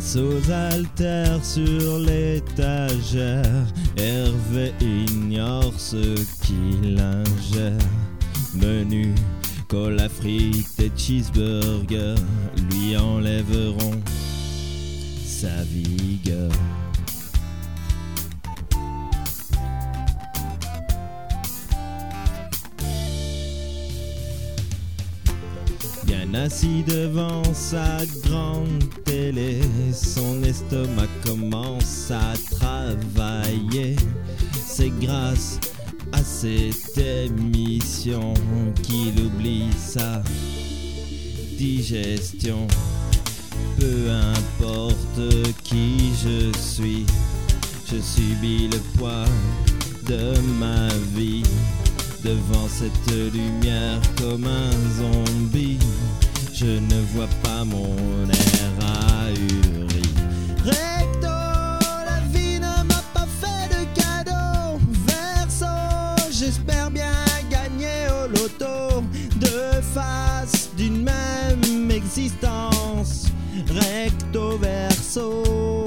Face aux haltères sur l'étagère, Hervé ignore ce qu'il ingère. Menu, cola frites et cheeseburger lui enlèveront sa vigueur. Bien assis devant sa grande télé, son estomac commence à travailler. C'est grâce à cette émission qu'il oublie sa digestion. Peu importe qui je subis le poids de ma vie. Devant cette lumière comme un zombie, je ne vois pas mon air ahuri. Recto, la vie ne m'a pas fait de cadeau. Verso, j'espère bien gagner au loto. Deux faces d'une même existence. Recto, verso.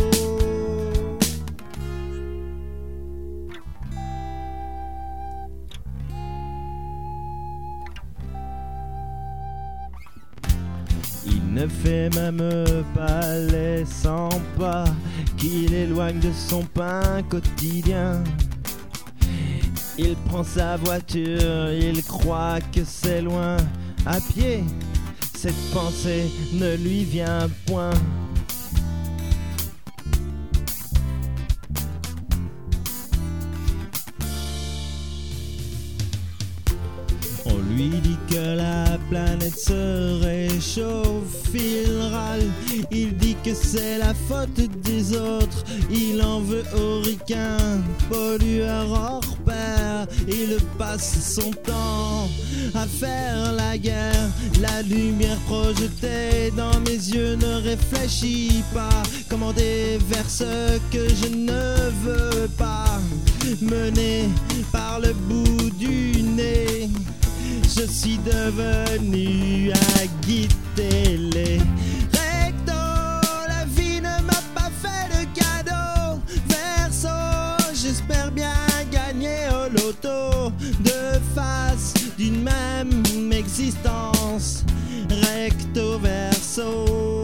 Il ne fait même pas les 100 pas qui l'éloigne de son pain quotidien. Il prend sa voiture, il croit que c'est loin. À pied, cette pensée ne lui vient point. On lui dit que la planète se réchauffe, il râle, il dit que c'est la faute des autres. Il en veut aux ricains, pollueurs hors pair. Il passe son temps à faire la guerre. La lumière projetée dans mes yeux ne réfléchit pas. Commandé vers ce que je ne veux pas. Mené par le bout du nez, je suis devenu un guide télé. Recto, la vie ne m'a pas fait de cadeau. Verso, j'espère bien gagner au loto. Deux faces d'une même existence. Recto, verso.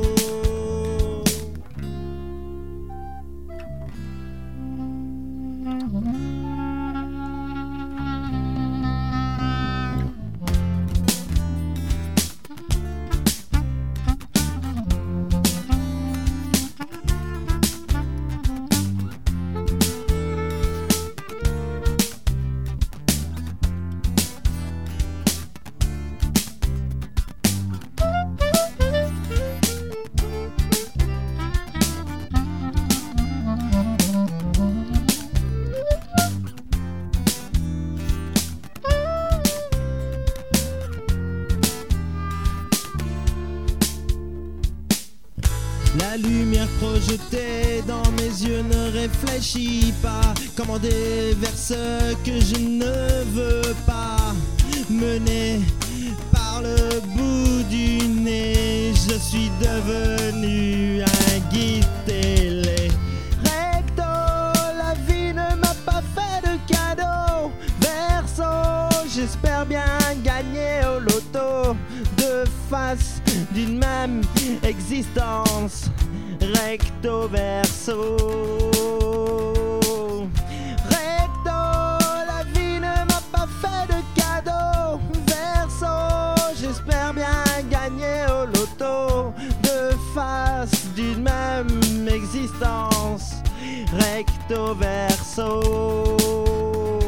La lumière projetée dans mes yeux ne réfléchit pas. Commandé vers ce que je ne veux pas. Mené par le bout du nez, je suis devenu un guide télé. Recto, la vie ne m'a pas fait de cadeau. Verso, j'espère bien gagner au loto. Deux faces d'une même existence. Recto, verso. Recto, la vie ne m'a pas fait de cadeau. Verso, j'espère bien gagner au loto. Deux faces d'une même existence. Recto, verso.